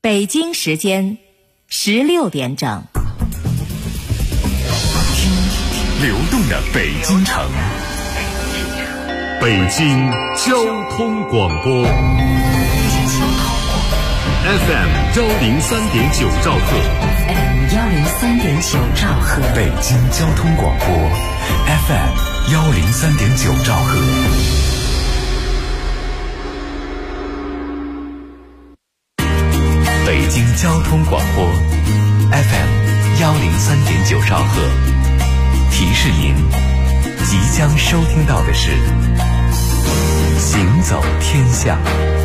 北京时间16点整。 流动的北京城，北京交通广播 FM 103.9兆赫， 103.9兆赫， 北京交通广播 FM 103.9兆赫。北京交通广播 FM 103.9兆赫，提示您，即将收听到的是《行走天下》。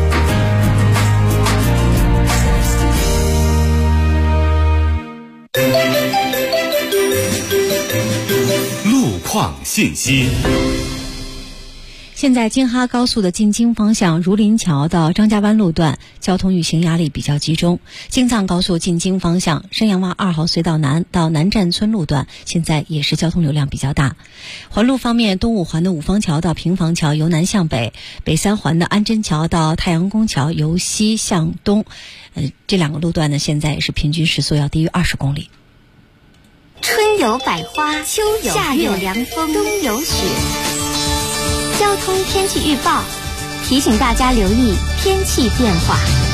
路况信息。 现在京哈高速的进京方向儒林桥到张家湾路段交通运行压力比较集中，京藏高速进京方向山阳洼2号隧道南到南站村路段现在也是交通流量比较大。环路方面，东五环的五方桥到平房桥由南向北，北三环的安贞桥到太阳宫桥由西向东，这两个路段呢现在也是平均时速要低于20公里。 春有百花，秋有夏有凉风，冬有雪。交通天气预报提醒大家留意天气变化。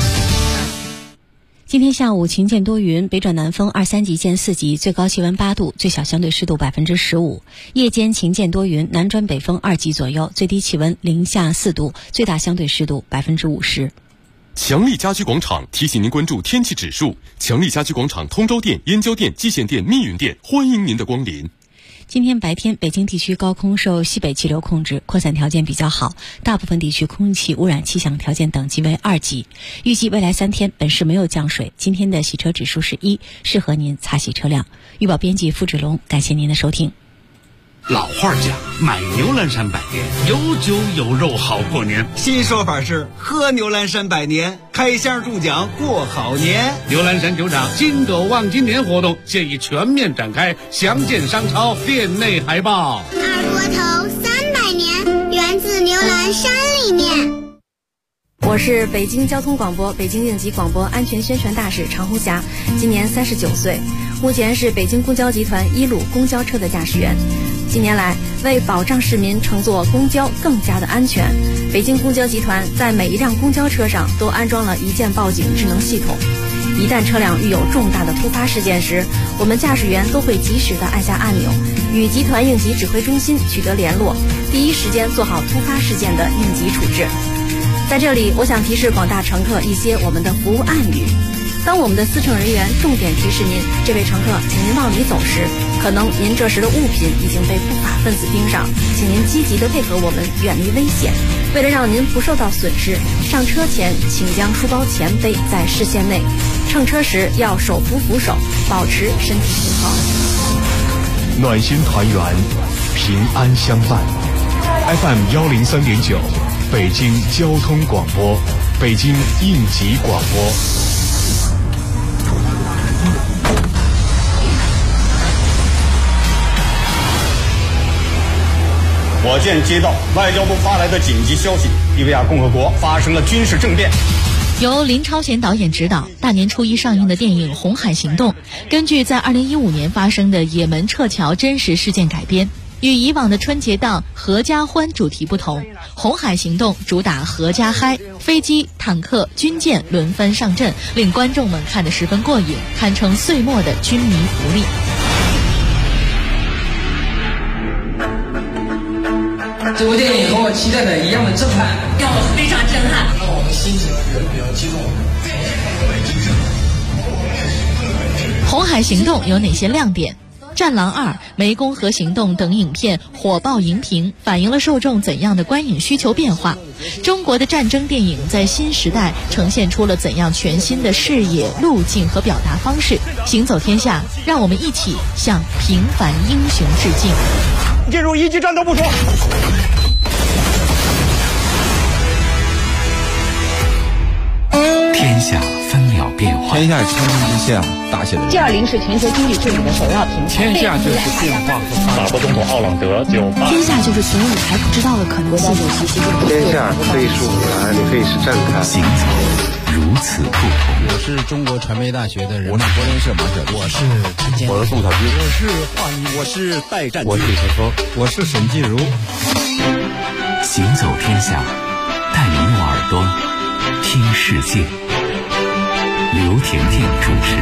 今天下午晴见多云，北转南风2-3级见4级，最高气温8度，最小相对湿度15%。夜间晴见多云，南转北风2级左右，最低气温零下4度，最大相对湿度50%。 强力家居广场提醒您关注天气指数。强力家居广场通州店、燕郊店、蓟县店、密云店，欢迎您的光临。 今天白天，北京地区高空受西北气流控制，扩散条件比较好，大部分地区空气污染气象条件等级为2级。预计未来3天本市没有降水，今天的洗车指数是1，适合您擦洗车辆。预报编辑付志龙，感谢您的收听。 老话讲，买牛栏山百年，有酒有肉好过年。 新说法是喝牛栏山百年，开箱中奖过好年。 牛栏山酒厂金狗望金年活动现已全面展开，详见商超店内海报。 二锅头300年，源自牛栏山理念。 我是北京交通广播北京应急广播安全宣传大使常红霞，今年39岁，目前是北京公交集团1路公交车的驾驶员。近年来，为保障市民乘坐公交更加的安全，北京公交集团在每一辆公交车上都安装了一键报警智能系统。一旦车辆遇有重大的突发事件时，我们驾驶员都会及时的按下按钮，与集团应急指挥中心取得联络，第一时间做好突发事件的应急处置。在这里，我想提示广大乘客一些我们的服务暗语。当我们的司乘人员重点提示您，这位乘客，请您往里走时，可能您这时的物品已经被不法分子盯上，请您积极的配合我们，远离危险。为了让您不受到损失，上车前请将书包前背在视线内，乘车时要手扶扶手，保持身体平衡。 暖心团圆，平安相伴。FM 103.9，北京交通广播，北京应急广播。 我舰接到外交部发来的紧急消息，利比亚共和国发生了军事政变。 由林超贤导演执导，大年初一上映的电影《红海行动》，根据在2015年发生的也门撤侨真实事件改编。与以往的春节档合家欢主题不同，《红海行动》主打合家嗨，飞机、坦克、军舰轮番上阵，令观众们看得十分过瘾，堪称岁末的军迷福利。 这部电影和我期待的一样的震撼， 让我非常震撼， 让我们心情也比较激动。 红海行动有哪些亮点？战狼2、湄公河行动等影片火爆荧屏，反映了受众怎样的观影需求变化？中国的战争电影在新时代呈现出了怎样全新的视野、路径和表达方式？行走天下，让我们一起向平凡英雄致敬。 进入一级战斗部署。 天下分秒变化， 天下千军之下，大写的 G20是全球经济治理的首要平台。 天下就是变化和发展。 法国总统奥朗德98。 天下就是所有你还不知道的可能性。 天下可以是舞台，也可以是站台。 行走如此不同。 我是中国传媒大学的人， 我是柏林社马小丽， 我是陈建， 我是宋小军， 我是华谊，我是戴占， 我是李晨峰， 我是沈继如。 行走天下，带你用耳朵听世界。刘婷婷主持。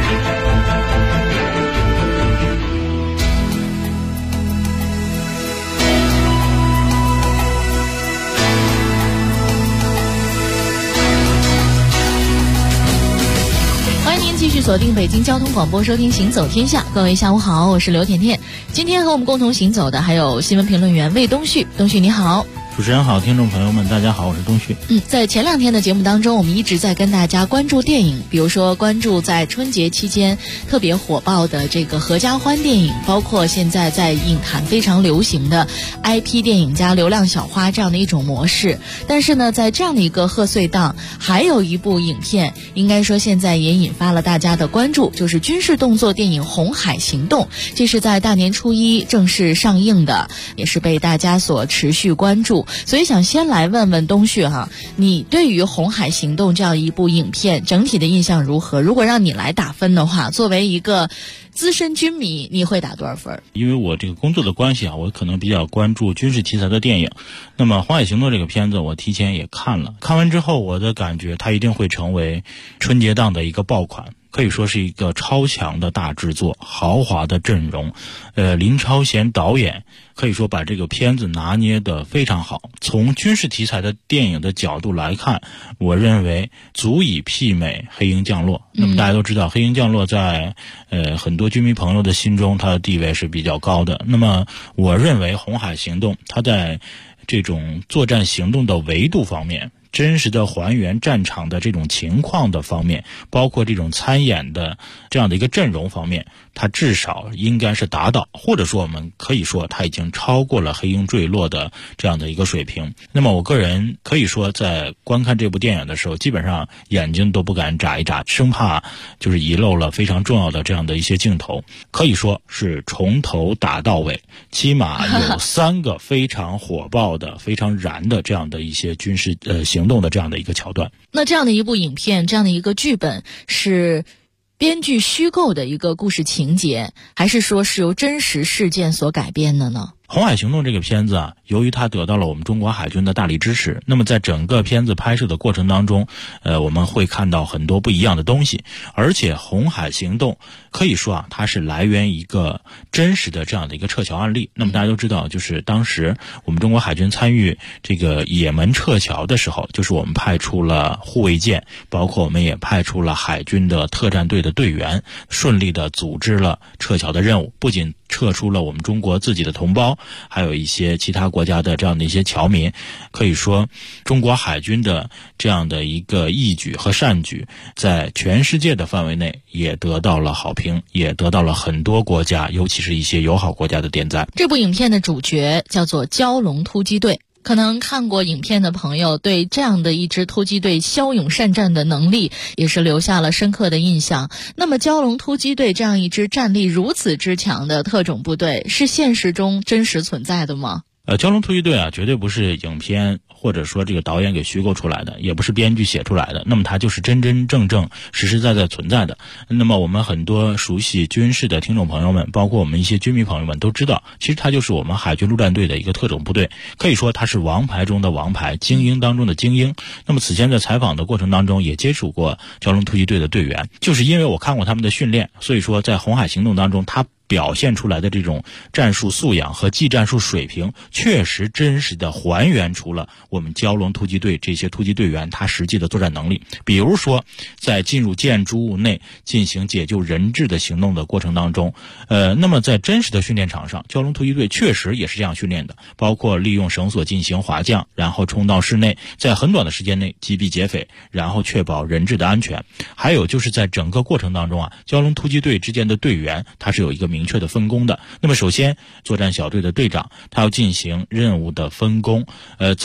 欢迎您继续锁定北京交通广播，收听《行走天下》。各位下午好，我是刘甜甜。今天和我们共同行走的还有新闻评论员魏东旭。东旭你好。 主持人好，听众朋友们大家好，我是东旭。 在前2天的节目当中，我们一直在跟大家关注电影，比如说关注在春节期间特别火爆的这个合家欢电影，包括现在在影坛非常流行的 IP 电影加流量小花这样的一种模式。但是呢，在这样的一个贺岁档，还有一部影片应该说现在也引发了大家的关注，就是军事动作电影《红海行动》，这是在大年初一正式上映的，也是被大家所持续关注。所以想先来问问东旭哈，你对于《红海行动》这样一部影片整体的印象如何？如果让你来打分的话，作为一个资深军迷，你会打多少分？ 因为我这个工作的关系啊，我可能比较关注军事题材的电影。那么《红海行动》这个片子我提前也看了，看完之后我的感觉它一定会成为春节档的一个爆款，可以说是一个超强的大制作，豪华的阵容。林超贤导演可以说把这个片子拿捏得非常好。从军事题材的电影的角度来看，我认为足以媲美《黑鹰降落》。那么大家都知道，《黑鹰降落》在很多军迷朋友的心中，它的地位是比较高的。那么我认为《红海行动》它在这种作战行动的维度方面，真实的还原战场的这种情况的方面，包括这种参演的这样的一个阵容方面，它至少应该是达到，或者说我们可以说它已经超过了黑鹰坠落的这样的一个水平。那么我个人可以说在观看这部电影的时候，基本上眼睛都不敢眨一眨，生怕就是遗漏了非常重要的这样的一些镜头。可以说是从头打到尾，起码有3个非常火爆的非常燃的这样的一些军事行动的这样的一个桥段。 那这样的一部影片，这样的一个剧本是编剧虚构的一个故事情节，还是说是由真实事件所改编的呢？ 红海行动这个片子啊，由于它得到了我们中国海军的大力支持，那么在整个片子拍摄的过程当中，我们会看到很多不一样的东西。而且红海行动可以说啊，它是来源一个真实的这样的一个撤侨案例。那么大家都知道，就是当时我们中国海军参与这个也门撤侨的时候，就是我们派出了护卫舰，包括我们也派出了海军的特战队的队员，顺利的组织了撤侨的任务。不仅撤出了我们中国自己的同胞，还有一些其他国家的这样的一些侨民。可以说中国海军的这样的一个义举和善举，在全世界的范围内也得到了好评，也得到了很多国家，尤其是一些友好国家的点赞。 这部影片的主角叫做蛟龙突击队，可能看过影片的朋友对这样的一支突击队骁勇善战的能力也是留下了深刻的印象。那么蛟龙突击队这样一支战力如此之强的特种部队，是现实中真实存在的吗？ 蛟龙突击队啊，绝对不是影片或者说这个导演给虚构出来的，也不是编剧写出来的，那么它就是真真正正实实在在存在的。那么我们很多熟悉军事的听众朋友们，包括我们一些军迷朋友们都知道，其实它就是我们海军陆战队的一个特种部队，可以说它是王牌中的王牌，精英当中的精英。那么此前在采访的过程当中也接触过蛟龙突击队的队员，就是因为我看过他们的训练，所以说在红海行动当中，他表现出来的这种战术素养和技战术水平，确实真实的还原出了我们蛟龙突击队这些突击队员他实际的作战能力。比如说在进入建筑物内进行解救人质的行动的过程当中，那么在真实的训练场上，蛟龙突击队确实也是这样训练的，包括利用绳索进行滑降，然后冲到室内，在很短的时间内击毙劫匪，然后确保人质的安全。还有就是在整个过程当中啊，蛟龙突击队之间的队员他是有一个明确的分工的。那么首先作战小队的队长他要进行任务的分工，在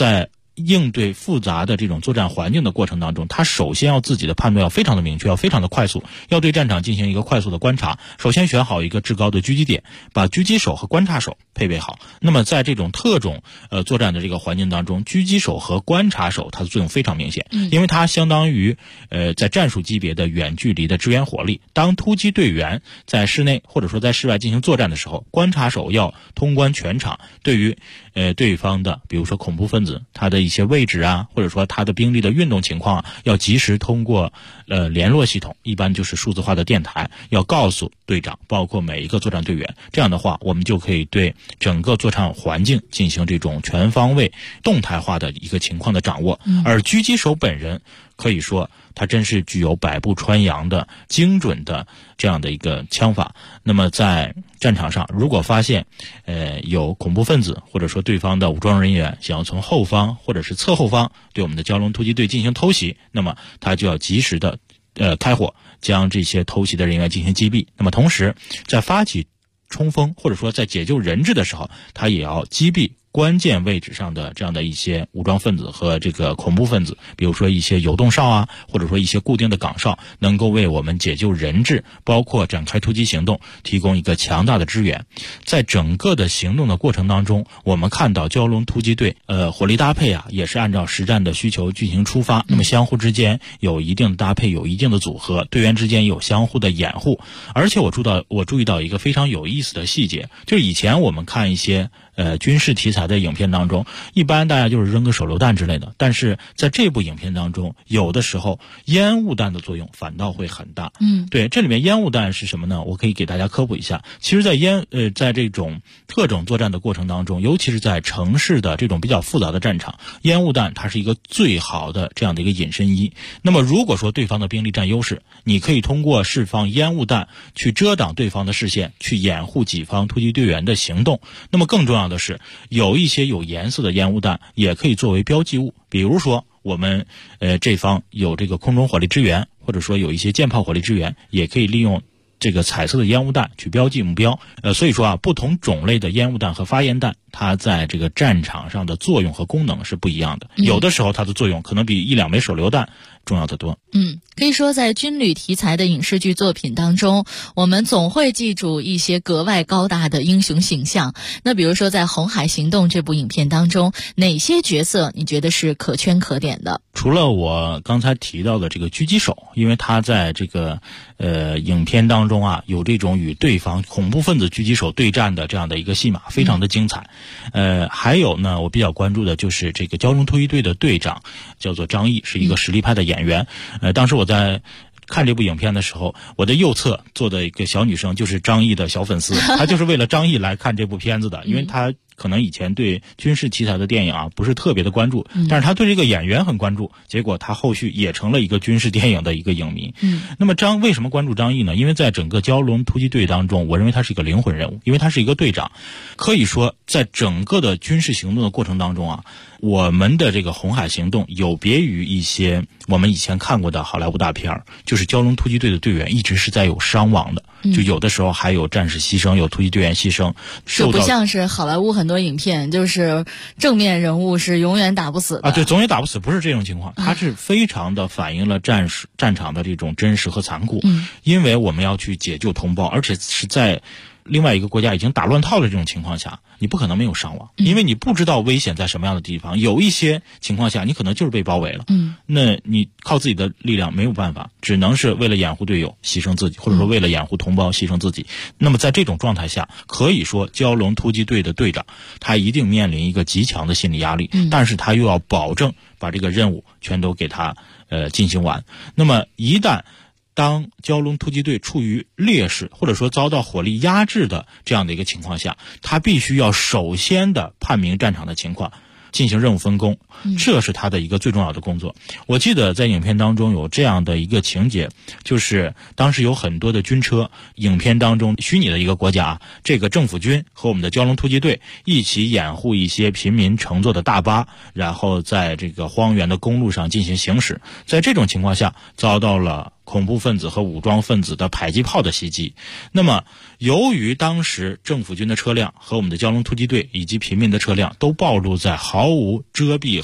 应对复杂的这种作战环境的过程当中，他首先要自己的判断要非常的明确，要非常的快速，要对战场进行一个快速的观察。首先选好一个制高的狙击点，把狙击手和观察手配备好。那么在这种特种作战的这个环境当中，狙击手和观察手它的作用非常明显，因为它相当于在战术级别的远距离的支援火力。当突击队员在室内或者说在室外进行作战的时候，观察手要通关全场，对于对方的比如说恐怖分子他的一些位置啊，或者说他的兵力的运动情况啊，要及时通过联络系统，一般就是数字化的电台，要告诉队长，包括每一个作战队员。这样的话，我们就可以对整个作战环境进行这种全方位动态化的一个情况的掌握。而狙击手本人可以说他真是具有百步穿杨的精准的这样的一个枪法。那么在战场上，如果发现有恐怖分子或者说对方的武装人员想要从后方或者是侧后方对我们的蛟龙突击队进行偷袭，那么他就要及时的开火，将这些偷袭的人员进行击毙。那么同时在发起冲锋或者说在解救人质的时候，他也要击毙关键位置上的这样的一些武装分子和这个恐怖分子，比如说一些游动哨啊，或者说一些固定的岗哨，能够为我们解救人质，包括展开突击行动提供一个强大的支援。在整个的行动的过程当中，我们看到蛟龙突击队火力搭配啊，也是按照实战的需求进行出发，那么相互之间有一定的搭配，有一定的组合，队员之间有相互的掩护。而且我注意到一个非常有意思的细节，就是以前我们看一些军事题材的影片当中，一般大家就是扔个手榴弹之类的，但是在这部影片当中，有的时候烟雾弹的作用反倒会很大。对，这里面烟雾弹是什么呢？我可以给大家科普一下。其实在这种特种作战的过程当中，尤其是在城市的这种比较复杂的战场，烟雾弹它是一个最好的这样的一个隐身衣。那么如果说对方的兵力占优势，你可以通过释放烟雾弹去遮挡对方的视线，去掩护己方突击队员的行动。那么更重要的是，有一些有颜色的烟雾弹也可以作为标记物，比如说我们这方有这个空中火力支援，或者说有一些舰炮火力支援，也可以利用这个彩色的烟雾弹去标记目标。所以说啊，不同种类的烟雾弹和发烟弹，它在这个战场上的作用和功能是不一样的。有的时候它的作用可能比1-2枚手榴弹重要得多。 可以说在军旅题材的影视剧作品当中，我们总会记住一些格外高大的英雄形象。那比如说在《红海行动》这部影片当中，哪些角色你觉得是可圈可点的？ 除了我刚才提到的这个狙击手，因为他在这个影片当中啊，有这种与对方恐怖分子狙击手对战的这样的一个戏码，非常的精彩。还有呢，我比较关注的就是这个蛟龙突击队的队长叫做张译，是一个实力派的演员。当时我在看这部影片的时候，我的右侧坐的一个小女生就是张译的小粉丝，她就是为了张译来看这部片子的，因为她可能以前对军事题材的电影啊不是特别的关注，但是她对这个演员很关注，结果她后续也成了一个军事电影的一个影迷。那么为什么关注张译呢？因为在整个蛟龙突击队当中，我认为他是一个灵魂人物，因为他是一个队长。可以说在整个的军事行动的过程当中啊，我们的这个红海行动有别于一些我们以前看过的好莱坞大片，就是蛟龙突击队的队员一直是在有伤亡的，就有的时候还有战士牺牲，有突击队员牺牲， 就不像是好莱坞很多影片，就是正面人物是永远打不死的啊。对，永远打不死不是这种情况，它是非常的反映了战场的这种真实和残酷。因为我们要去解救同胞，而且是在另外一个国家已经打乱套的这种情况下，你不可能没有伤亡，因为你不知道危险在什么样的地方。有一些情况下你可能就是被包围了，那你靠自己的力量没有办法，只能是为了掩护队友牺牲自己，或者说为了掩护同胞牺牲自己。那么在这种状态下，可以说蛟龙突击队的队长他一定面临一个极强的心理压力，但是他又要保证把这个任务全都给他进行完。那么一旦当蛟龙突击队处于劣势，或者说遭到火力压制的这样的一个情况下，他必须要首先的判明战场的情况，进行任务分工，这是他的一个最重要的工作。我记得在影片当中有这样的一个情节，就是当时有很多的军车，影片当中虚拟的一个国家，这个政府军和我们的蛟龙突击队一起掩护一些平民乘坐的大巴，然后在这个荒原的公路上进行行驶。在这种情况下遭到了恐怖分子和武装分子的迫击炮的袭击。那么由于当时政府军的车辆和我们的蛟龙突击队以及平民的车辆都暴露在毫无遮蔽和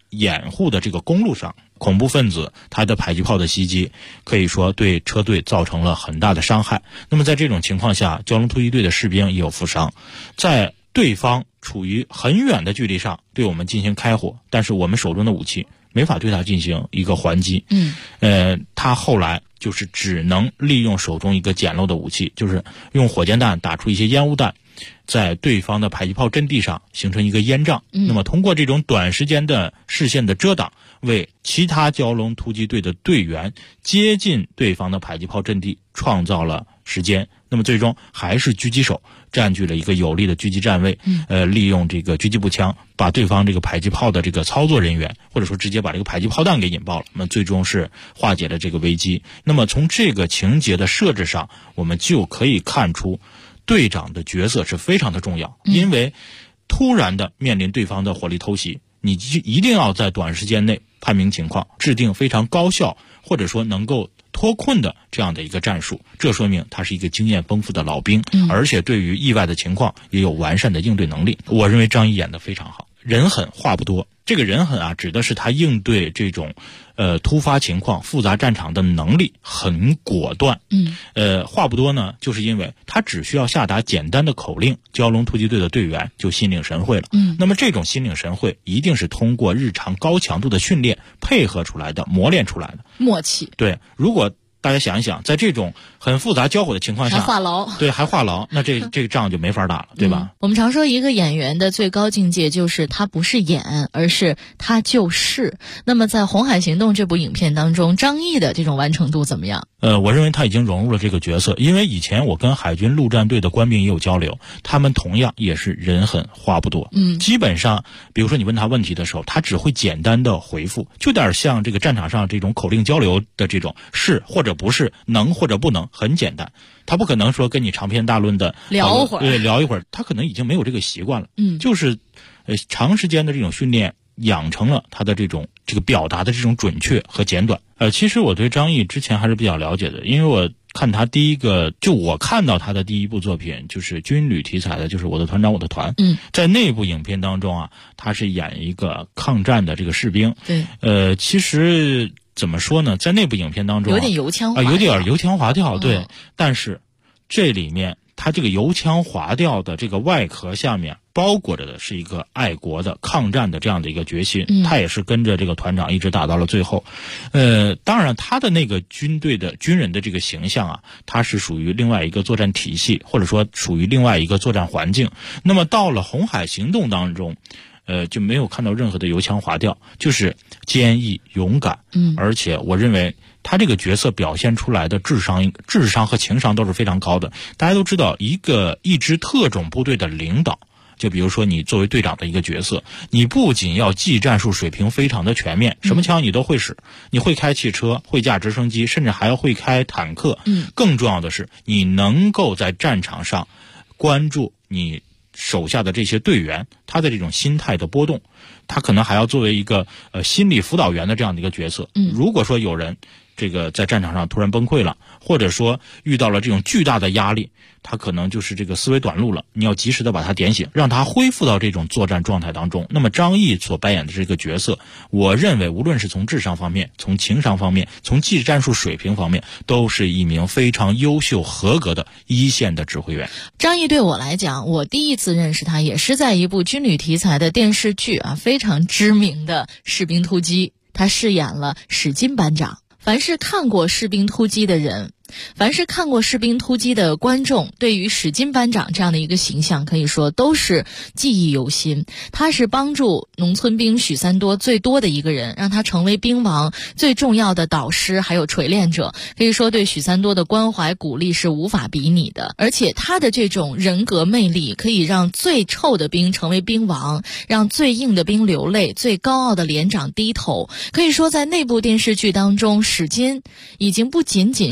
掩护的这个公路上，恐怖分子他的迫击炮的袭击可以说对车队造成了很大的伤害。那么在这种情况下，蛟龙突击队的士兵也有负伤，在对方处于很远的距离上对我们进行开火，但是我们手中的武器没法对他进行一个还击。他后来就是只能利用手中一个简陋的武器，就是用火箭弹打出一些烟雾弹，在对方的迫击炮阵地上形成一个烟障。那么通过这种短时间的视线的遮挡，为其他蛟龙突击队的队员接近对方的迫击炮阵地创造了时间。那么最终还是狙击手占据了一个有利的狙击站位，利用这个狙击步枪把对方这个迫击炮的这个操作人员，或者说直接把这个迫击炮弹给引爆了。那么最终是化解了这个危机。那么从这个情节的设置上，我们就可以看出队长的角色是非常的重要，因为突然的面临对方的火力偷袭，你一定要在短时间内判明情况，制定非常高效或者说能够脱困的这样的一个战术，这说明他是一个经验丰富的老兵，而且对于意外的情况也有完善的应对能力。我认为张译演得非常好，人狠话不多。这个人狠啊，指的是他应对这种突发情况、复杂战场的能力很果断。话不多呢，就是因为他只需要下达简单的口令，蛟龙突击队的队员就心领神会了。那么这种心领神会一定是通过日常高强度的训练配合出来的、磨练出来的默契。 对，如果大家想一想，在这种很复杂交火的情况下， 还话痨， 对，还话痨，那这个仗就没法打了，对吧？ 我们常说一个演员的最高境界就是他不是演，而是他就是。那么在《红海行动》这部影片当中，张译的这种完成度怎么样？ 我认为他已经融入了这个角色，因为以前我跟海军陆战队的官兵也有交流，他们同样也是人狠话不多。基本上，比如说你问他问题的时候，他只会简单的回复，就有点像这个战场上这种口令交流的这种是或者不是，能或者不能，很简单。他不可能说跟你长篇大论的聊一会儿， 他可能已经没有这个习惯了。就是长时间的这种训练养成了他的这个表达的这种准确和简短。其实我对张译之前还是比较了解的，因为我看他我看到他的第一部作品就是军旅题材的，就是《我的团长我的团》。在那部影片当中啊，他是演一个抗战的这个士兵。 对， 其实怎么说呢，在那部影片当中有点油腔滑调， 有点油腔滑调，对。但是这里面他这个油腔滑调的这个外壳下面包裹着的是一个爱国的抗战的这样的一个决心。他也是跟着这个团长一直打到了最后。当然他的那个军人的这个形象啊，他是属于另外一个作战体系，或者说属于另外一个作战环境。那么到了红海行动当中，就没有看到任何的油腔滑调，就是坚毅勇敢。而且我认为他这个角色表现出来的智商和情商都是非常高的。大家都知道，一支特种部队的领导，就比如说你作为队长的一个角色，你不仅要技战术水平非常的全面，什么枪你都会使，你会开汽车，会驾直升机，甚至还要会开坦克。更重要的是，你能够在战场上关注你手下的这些队员他的这种心态的波动，他可能还要作为一个心理辅导员的这样的一个角色。如果说有人这个在战场上突然崩溃了，或者说遇到了这种巨大的压力，他可能就是这个思维短路了，你要及时的把他点醒，让他恢复到这种作战状态当中。那么张译所扮演的这个角色，我认为无论是从智商方面，从情商方面，从技战术水平方面，都是一名非常优秀合格的一线的指挥员。 张译对我来讲，我第一次认识他也是在一部军旅题材的电视剧啊，非常知名的《士兵突击》，他饰演了史金班长。凡是看过《士兵突击》的人，凡是看过《士兵突击》的观众，对于史金班长这样的一个形象，可以说都是记忆犹新。他是帮助农村兵许三多最多的一个人，让他成为兵王最重要的导师还有锤炼者，可以说对许三多的关怀鼓励是无法比拟的。而且他的这种人格魅力，可以让最臭的兵成为兵王，让最硬的兵流泪，最高傲的连长低头。可以说在那部电视剧当中，史金已经不仅仅是一个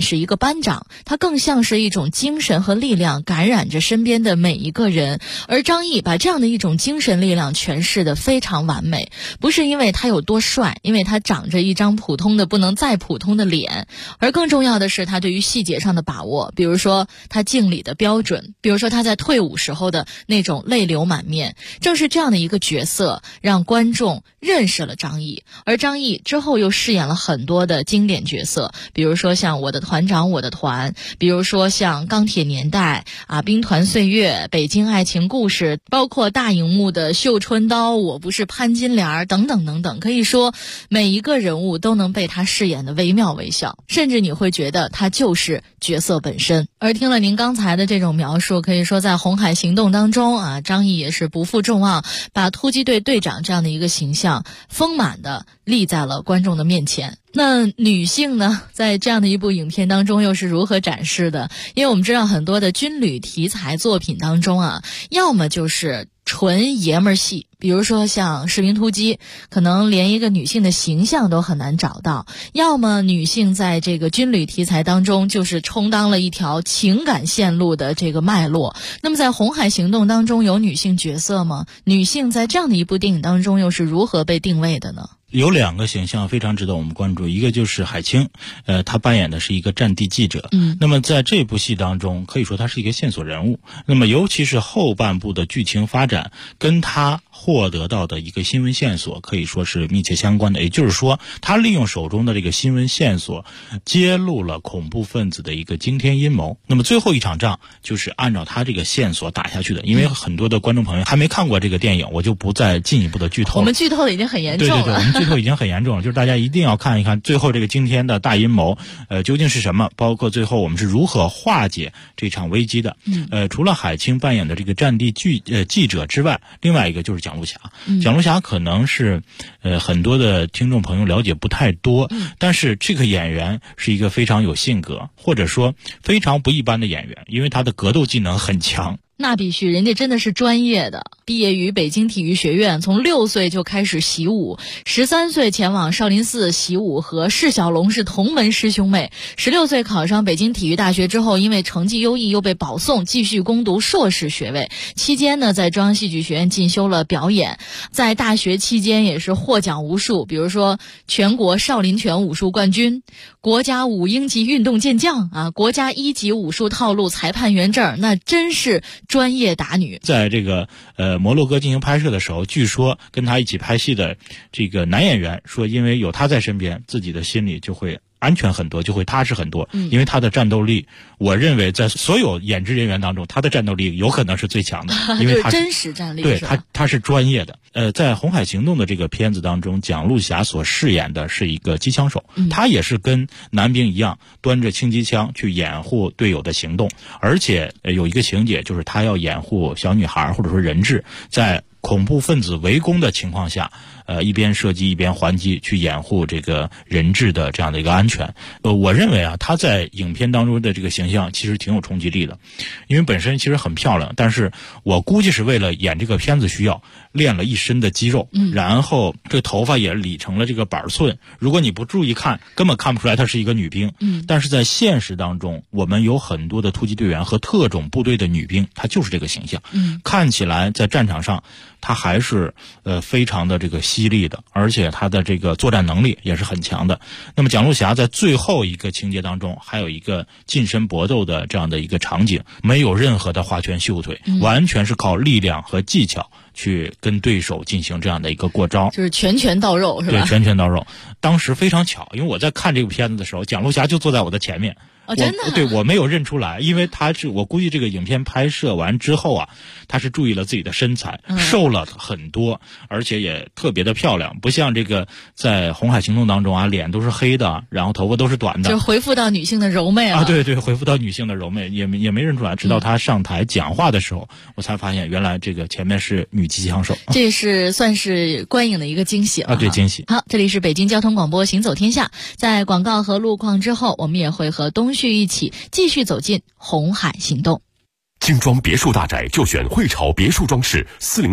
班长，他更像是一种精神和力量，感染着身边的每一个人。而张译把这样的一种精神力量诠释得非常完美，不是因为他有多帅，因为他长着一张普通的不能再普通的脸，而更重要的是他对于细节上的把握，比如说他敬礼的标准，比如说他在退伍时候的那种泪流满面。正是这样的一个角色让观众认识了张译，而张译之后又饰演了很多的经典角色，比如说像我的团长我的团，比如说像钢铁年代啊、兵团岁月、北京爱情故事，包括大荧幕的绣春刀、我不是潘金莲等等等等。可以说每一个人物都能被他饰演的惟妙惟肖，甚至你会觉得他就是角色本身。而听了您刚才的这种描述，可以说在红海行动当中啊，张译也是不负众望，把突击队队长这样的一个形象丰满的立在了观众的面前。那女性呢，在这样的一部影片当中又是如何展示的？因为我们知道很多的军旅题材作品当中啊，要么就是纯爷们儿戏，比如说像士兵突击，可能连一个女性的形象都很难找到，要么女性在这个军旅题材当中就是充当了一条情感线路的这个脉络。那么在红海行动当中有女性角色吗？女性在这样的一部电影当中又是如何被定位的呢？ 有两个形象非常值得我们关注，一个就是海清，她扮演的是一个战地记者。那么在这部戏当中，可以说她是一个线索人物。那么尤其是后半部的剧情发展，跟她获得到的一个新闻线索可以说是密切相关的。也就是说，她利用手中的这个新闻线索，揭露了恐怖分子的一个惊天阴谋。那么最后一场仗就是按照她这个线索打下去的。因为很多的观众朋友还没看过这个电影，我就不再进一步的剧透了。 我们剧透的已经很严重了。 对，我们剧透已经很严重了，就是大家一定要看一看最后这个惊天的大阴谋，究竟是什么？包括最后我们是如何化解这场危机的。除了海清扮演的这个战地记者之外，另外一个就是蒋璐霞。蒋璐霞可能是很多的听众朋友了解不太多，但是这个演员是一个非常有性格，或者说非常不一般的演员，因为他的格斗技能很强。 那必须，人家真的是专业的，毕业于北京体育学院，从6岁就开始习武，13岁前往少林寺习武，和释小龙是同门师兄妹。16岁考上北京体育大学之后，因为成绩优异又被保送继续攻读硕士学位。期间呢，在中央戏剧学院进修了表演，在大学期间也是获奖无数，比如说全国少林拳武术冠军、国家5英级运动健将啊，国家1级武术套路裁判员证，那真是专业打女。 在这个摩洛哥进行拍摄的时候，据说跟他一起拍戏的这个男演员说，因为有他在身边，自己的心里就会安全很多，就会踏实很多。因为他的战斗力，我认为在所有演职人员当中，他的战斗力有可能是最强的，因为他真实战力， 对他是专业的。在《红海行动》的这个片子当中，蒋璐霞所饰演的是一个机枪手，他也是跟男兵一样，端着轻机枪去掩护队友的行动，而且有一个情节就是他要掩护小女孩或者说人质在恐怖分子围攻的情况下，一边射击一边还击，去掩护这个人质的这样的一个安全。我认为啊，他在影片当中的这个形象其实挺有冲击力的，因为本身其实很漂亮，但是我估计是为了演这个片子需要，练了一身的肌肉，然后这头发也理成了这个板寸。如果你不注意看，根本看不出来她是一个女兵。但是在现实当中，我们有很多的突击队员和特种部队的女兵，她就是这个形象。看起来在战场上她还是非常的这个犀利的，而且她的这个作战能力也是很强的。那么蒋璐霞在最后一个情节当中还有一个近身搏斗的这样的一个场景，没有任何的花拳绣腿，完全是靠力量和技巧去跟对手进行这样的一个过招， 就是拳拳到肉，是吧？ 对，拳拳到肉。当时非常巧，因为我在看这个片子的时候，蒋璐霞就坐在我的前面。 真的？ 对，我没有认出来，因为我估计这个影片拍摄完之后啊，她是注意了自己的身材，瘦了很多，而且也特别的漂亮，不像这个在《红海行动》当中啊，脸都是黑的，然后头发都是短的， 就恢复到女性的柔媚了。 对，恢复到女性的柔媚，也没认出来，直到她上台讲话的时候，我才发现原来这个前面是女机枪手。 这是算是观影的一个惊喜了对，惊喜。 好，这里是北京交通广播行走天下，在广告和路况之后，我们也会和东旭一起继续走进红海行动。 精装别墅大宅就选汇潮别墅装饰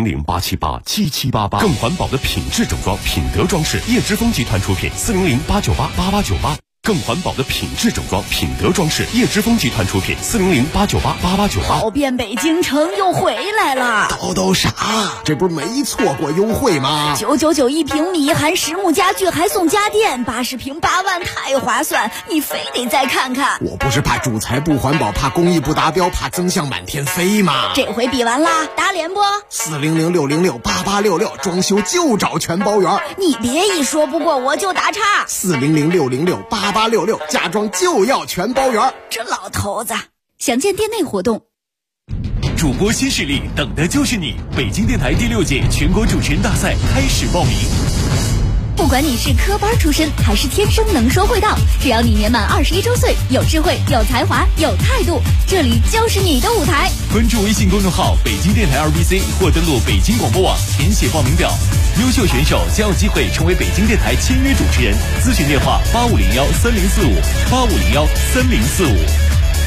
，400-878-7788，更环保的品质整装，品德装饰，叶之峰集团出品，400-898-8898。 更环保的品质整装，品德装饰，叶之峰集团出品，400-898-8898。 跑遍北京城又回来了。 叨啥？这不是没错过优惠吗 ？999一平米，含实木家具还送家电，80平8万，太划算！你非得再看看。 我不是怕主材不环保，怕工艺不达标，怕增项满天飞吗？ 这回比完啦，打脸不 ？400-606-8866，装修就找全包圆。 你别一说不过我就打岔。 400-606-8866，家装就要全包圆。 这老头子，详见店内活动。 主播新势力，等的就是你！北京电台第6届全国主持人大赛开始报名。 不管你是科班出身还是天生能说会道，只要你年满21周岁，有智慧、有才华、有态度，这里就是你的舞台。 关注微信公众号北京电台2BC 或登录北京广播网填写报名表，优秀选手将有机会成为北京电台签约主持人。咨询电话8501-3045，8501-3045。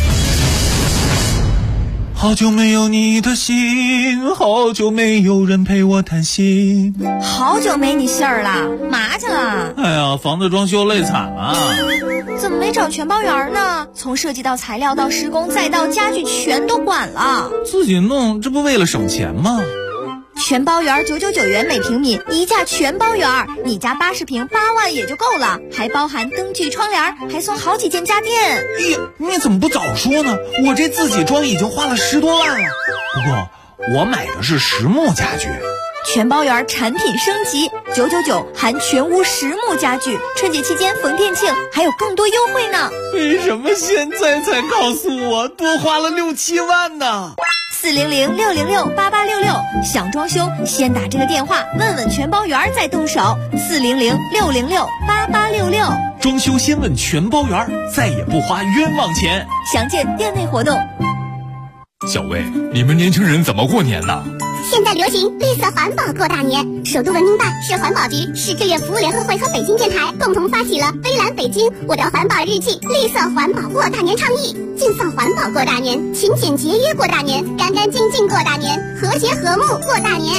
好久没有你的心，好久没有人陪我谈心。 好久没你信儿了，嘛去了？ 哎呀，房子装修累惨了。 怎么没找全包圆呢？从设计到材料到施工再到家具全都管了。 自己弄，这不为了省钱吗？ 全包圆999元每平米，一价全包圆，你家80平8万也就够了，还包含灯具、窗帘，还送好几件家电。 哎呀，你怎么不早说呢？我这自己装已经花了10多万了。不过我买的是实木家具。 全包圆产品升级，999含全屋实木家具，春节期间逢店庆还有更多优惠呢。 为什么现在才告诉我，多花了6、7万呢 ？400-606-8866，想装修先打这个电话问问全包圆再动手。400-606-8866， 装修先问全包圆，再也不花冤枉钱。 详见店内活动。 小薇，你们年轻人怎么过年呢？ 现在流行绿色环保过大年，首都文明办、市环保局、市志愿服务联合会和北京电台共同发起了微蓝北京我的环保日记绿色环保过大年倡议，尽放环保过大年，勤俭节约过大年，干干净净过大年，和谐和睦过大年。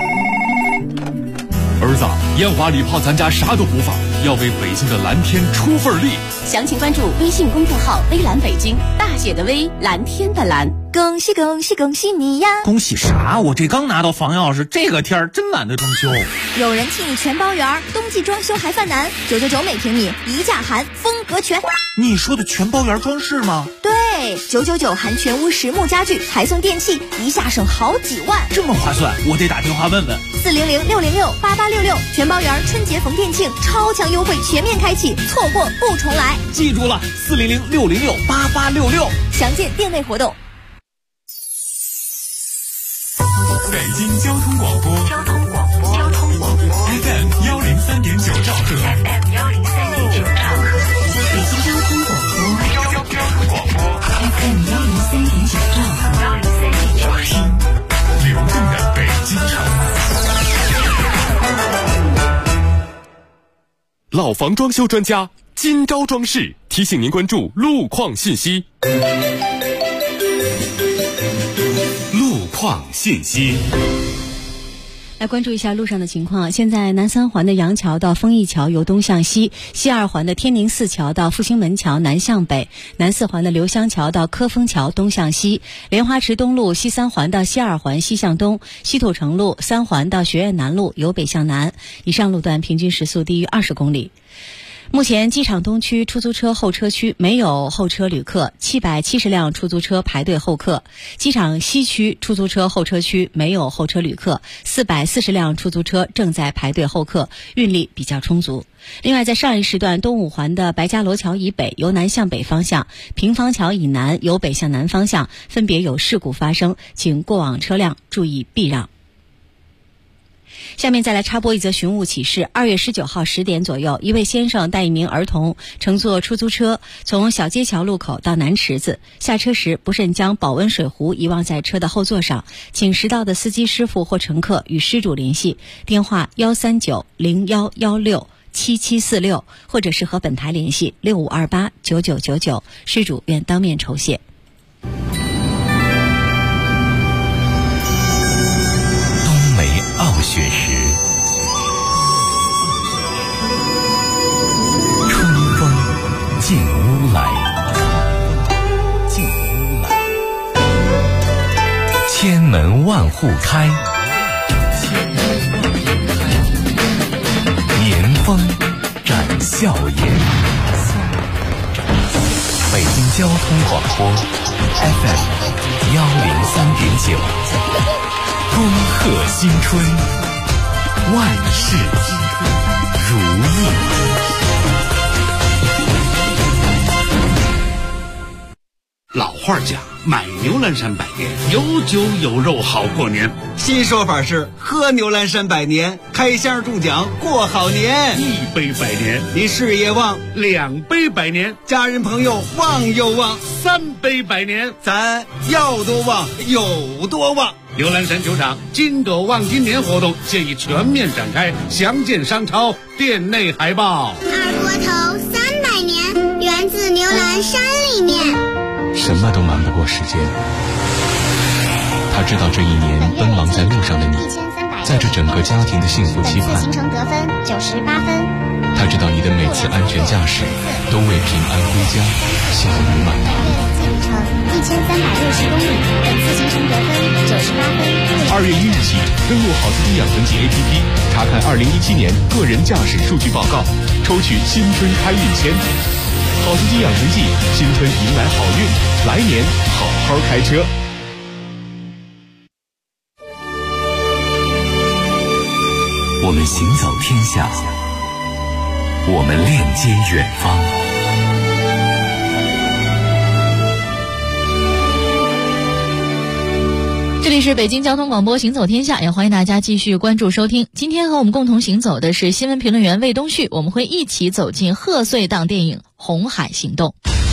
儿子，烟花礼炮咱家啥都不放，要为北京的蓝天出份力。 详情关注微信公众号微蓝北京，大写的微，蓝天的蓝。 恭喜恭喜恭喜你呀！ 恭喜啥？我这刚拿到房钥匙，这个天儿真懒得装修。 有人替你全包圆，冬季装修还犯难，999每平米，一价含风格全。 你说的全包圆装饰吗？ 对，999含全屋实木家具，还送电器，一下省好几万， 这么划算，我得打电话问问。 400-606-8866，全包圆春节逢店庆，超强优惠全面开启，错过不重来。 记住了，400-606-8866， 详见店内活动。 北京交通广播，FM 103.9兆赫， FM 103.9兆赫，北京交通广播，FM 103.9兆赫， 听流动的北京城。老房装修专家今朝装饰提醒您关注路况信息。路况信息， 来关注一下路上的情况。现在南三环的杨桥到丰益桥由东向西，西二环的天宁寺桥到复兴门桥南向北，南四环的刘香桥到科丰桥东向西，莲花池东路西三环到西二环西向东，西土城路三环到学院南路由北向南。以上路段平均时速低于20公里。目前机场东区出租车候车区没有候车旅客，770辆出租车排队候客；机场西区出租车候车区没有候车旅客，440辆出租车正在排队候客，运力比较充足。另外，在上一时段，东五环的白家罗桥以北由南向北方向，平房桥以南由北向南方向分别有事故发生，请过往车辆注意避让。下面再来插播一则寻物启事。2月19号10点左右，一位先生带一名儿童乘坐出租车从小街桥路口到南池子，下车时不慎将保温水壶遗忘在车的后座上，请拾到的司机师傅或乘客与失主联系，电话139-0116-7746，或者是和本台联系6528-9999，失主愿当面酬谢。 傲雪时，春风万户开，年风展笑颜。北京交通广播 FM 103.9，恭贺新春，万事如意。 老话讲，买牛栏山百年，有酒有肉好过年。 新说法是喝牛栏山百年，开箱中奖过好年。 一杯百年， 你事业旺； 两杯百年， 家人朋友旺又旺； 三杯百年， 咱要多旺有多旺。 牛栏山酒厂金狗旺金年活动现已全面展开，详见商超店内海报。 二锅头300年，源自牛栏山里面。 什么都瞒不过时间，他知道这一年奔忙在路上的你，在这整个家庭的幸福期盼。 行程得分98分。 他知道你的每次安全驾驶都为平安归家笑语满堂。 里程1360公里，本次行程得分98分。 2月1日起，登录好司机养成记 APP， 查看2017年个人驾驶数据报告，抽取新春开运签。好司机养成记，新春迎来好运，来年好好开车。 我们行走天下，我们链接远方。 这里是北京交通广播行走天下，也欢迎大家继续关注收听。今天和我们共同行走的是新闻评论员魏东旭，我们会一起走进贺岁档电影《红海行动》。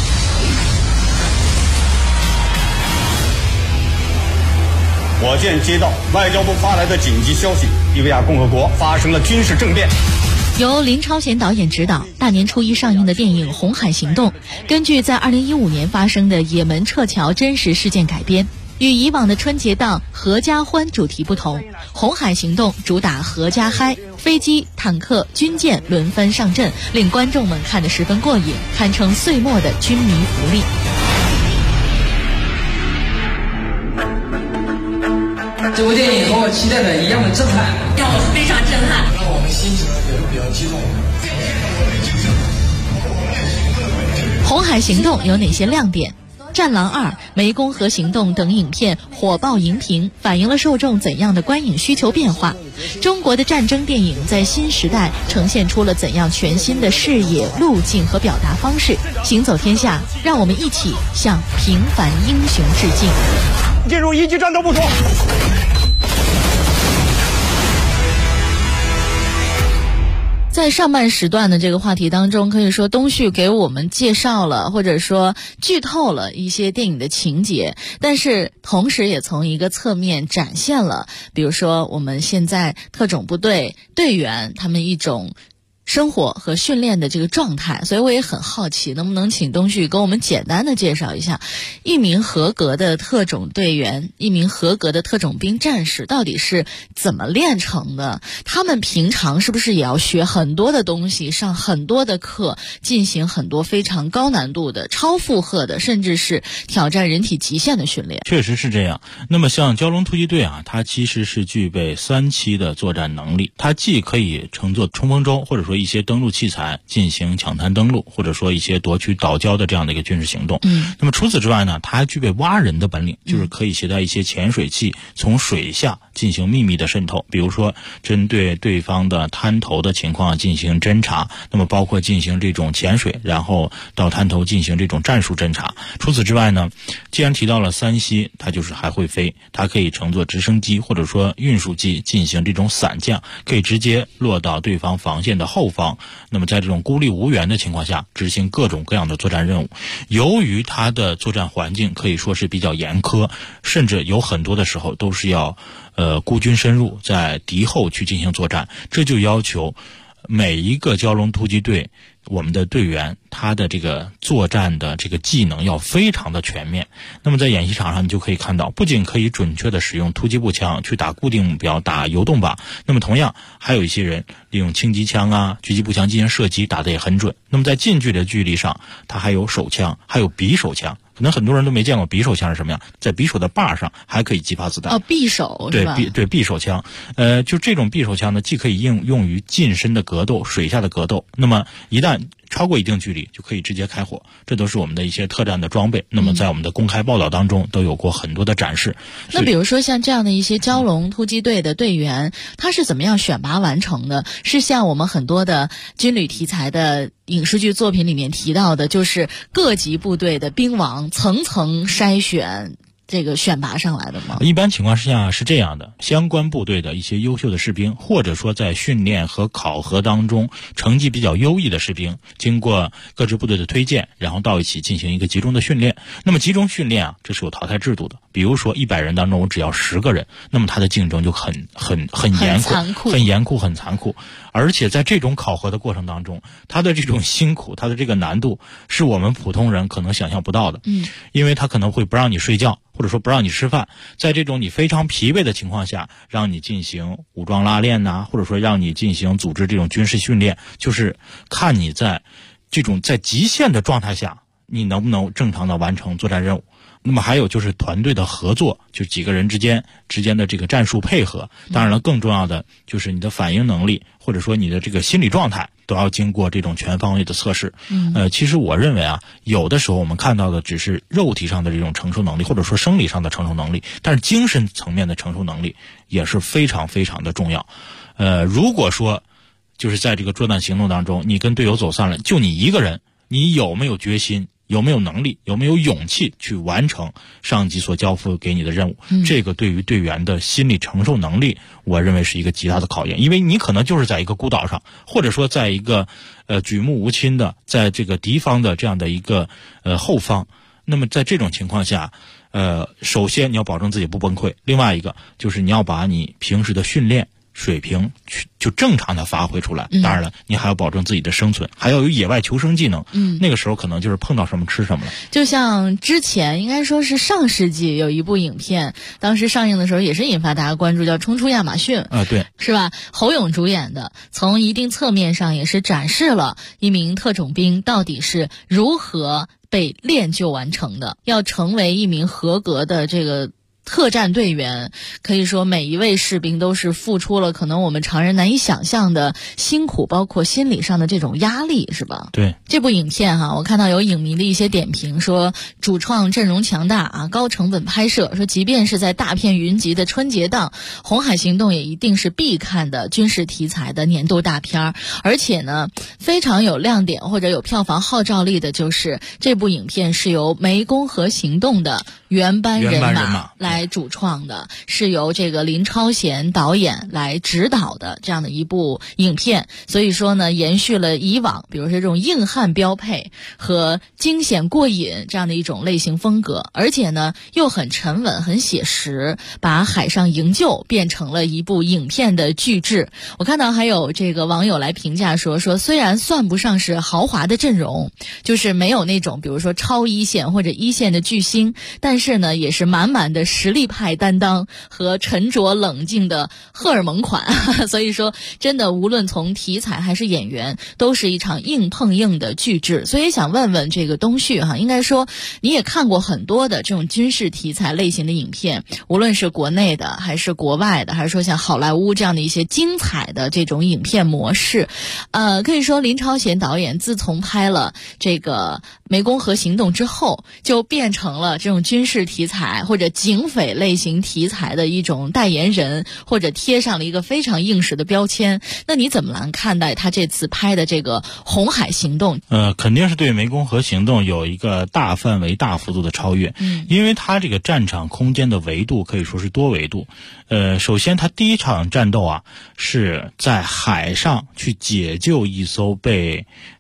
我舰接到外交部发来的紧急消息，利比亚共和国发生了军事政变。 由林超贤导演执导，大年初一上映的电影《红海行动》，根据在2015年发生的也门撤侨真实事件改编。与以往的春节档合家欢主题不同，红海行动主打合家嗨，飞机、坦克、军舰轮番上阵，令观众们看得十分过瘾，堪称岁末的军迷福利。 这部电影和我期待的一样的震撼， 让我非常震撼， 让我们心情也是比较激动。 红海行动有哪些亮点？战狼2、湄公河行动等影片火爆荧屏，反映了受众怎样的观影需求变化？中国的战争电影在新时代呈现出了怎样全新的视野、路径和表达方式？行走天下，让我们一起向平凡英雄致敬。 进入一级战斗部署。 在上半时段的这个话题当中，可以说东旭给我们介绍了或者说剧透了一些电影的情节，但是同时也从一个侧面展现了，比如说我们现在特种部队队员他们一种生活和训练的这个状态，所以我也很好奇，能不能请东旭给我们简单的介绍一下，一名合格的特种队员，一名合格的特种兵战士到底是怎么练成的？他们平常是不是也要学很多的东西，上很多的课，进行很多非常高难度的、超负荷的，甚至是挑战人体极限的训练？ 确实是这样。那么像蛟龙突击队啊，它其实是具备3期的作战能力，它既可以乘坐冲锋舟，或者说一些登陆器材进行抢滩登陆，或者说一些夺取岛礁的这样的一个军事行动。那么除此之外呢，它还具备蛙人的本领，就是可以携带一些潜水器从水下进行秘密的渗透，比如说针对对方的滩头的情况进行侦查，那么包括进行这种潜水，然后到滩头进行这种战术侦查。除此之外呢，既然提到了3栖，它就是还会飞，它可以乘坐直升机或者说运输机进行这种伞降，可以直接落到对方防线的后方，那么在这种孤立无援的情况下执行各种各样的作战任务。由于它的作战环境可以说是比较严苛，甚至有很多的时候都是要孤军深入，在敌后去进行作战，这就要求每一个蛟龙突击队我们的队员他的这个作战的这个技能要非常的全面。那么在演习场上你就可以看到，不仅可以准确的使用突击步枪去打固定目标，打游动靶，那么同样还有一些人利用轻机枪啊、狙击步枪进行射击，打得也很准。那么在近距离的距离上，他还有手枪，还有匕首枪。可能很多人都没见过匕首枪是什么样，在匕首的把上还可以激发子弹。 匕首是吧？ 对，匕首枪。就这种匕首枪呢，既可以应用于近身的格斗、水下的格斗，那么一旦超过一定距离就可以直接开火，这都是我们的一些特战的装备。那么在我们的公开报道当中都有过很多的展示。 那比如说像这样的一些蛟龙突击队的队员，他是怎么样选拔完成的？是像我们很多的军旅题材的影视剧作品里面提到的，就是各级部队的兵王层层筛选这个选拔上来的吗？ 一般情况下是这样的，相关部队的一些优秀的士兵，或者说在训练和考核当中成绩比较优异的士兵，经过各支部队的推荐，然后到一起进行一个集中的训练。那么集中训练啊，这是有淘汰制度的。比如说100人当中我只要10个人，那么他的竞争就很严酷，很严酷，很残酷。而且在这种考核的过程当中，他的这种辛苦，他的这个难度是我们普通人可能想象不到的。因为他可能会不让你睡觉，或者说不让你吃饭，在这种你非常疲惫的情况下，让你进行武装拉练呐，或者说让你进行组织这种军事训练，就是看你在这种在极限的状态下，你能不能正常的完成作战任务。那么还有就是团队的合作，就几个人之间的这个战术配合。当然了，更重要的就是你的反应能力，或者说你的这个心理状态，都要经过这种全方位的测试。其实我认为啊，有的时候我们看到的只是肉体上的这种承受能力，或者说生理上的承受能力，但是精神层面的承受能力也是非常非常的重要。如果说就是在这个作战行动当中，你跟队友走散了，就你一个人，你有没有决心？有没有能力，有没有勇气去完成上级所交付给你的任务？这个对于队员的心理承受能力，我认为是一个极大的考验。因为你可能就是在一个孤岛上，或者说在一个举目无亲的，在这个敌方的这样的一个后方。那么在这种情况下，首先你要保证自己不崩溃，另外一个就是你要把你平时的训练水平就正常的发挥出来。当然了，你还要保证自己的生存，还要有野外求生技能。那个时候可能就是碰到什么吃什么了。 就像之前应该说是上世纪有一部影片，当时上映的时候也是引发大家关注，叫《冲出亚马逊》 对， 是吧？侯勇主演的，从一定侧面上也是展示了一名特种兵到底是如何被练就完成的。要成为一名合格的这个特战队员，可以说每一位士兵都是付出了可能我们常人难以想象的辛苦，包括心理上的这种压力，是吧？ 对。 这部影片我看到有影迷的一些点评说，主创阵容强大啊，高成本拍摄，说即便是在大片云集的春节档，红海行动也一定是必看的军事题材的年度大片。而且呢，非常有亮点或者有票房号召力的就是这部影片是由湄公河行动的原班人马来主创的，是由这个林超贤导演来指导的这样的一部影片。所以说呢，延续了以往比如说这种硬汉标配和惊险过瘾这样的一种类型风格，而且呢又很沉稳很写实，把海上营救变成了一部影片的巨制。我看到还有这个网友来评价说虽然算不上是豪华的阵容，就是没有那种比如说超一线或者一线的巨星，但是呢也是满满的实力派担当和沉着冷静的荷尔蒙款。所以说真的无论从题材还是演员，都是一场硬碰硬的巨制。所以想问问这个东旭应该说你也看过很多的这种军事题材类型的影片，无论是国内的还是国外的，还是说像好莱坞这样的一些精彩的这种影片模式。可以说林超贤导演自从拍了这个湄公河行动之后，就变成了这种军事题材或者警匪类型题材的一种代言人，或者贴上了一个非常硬实的标签。那你怎么来看待他这次拍的这个红海行动？ 肯定是对湄公河行动有一个大范围大幅度的超越。因为他这个战场空间的维度可以说是多维度。首先他第一场战斗是在海上去解救一艘被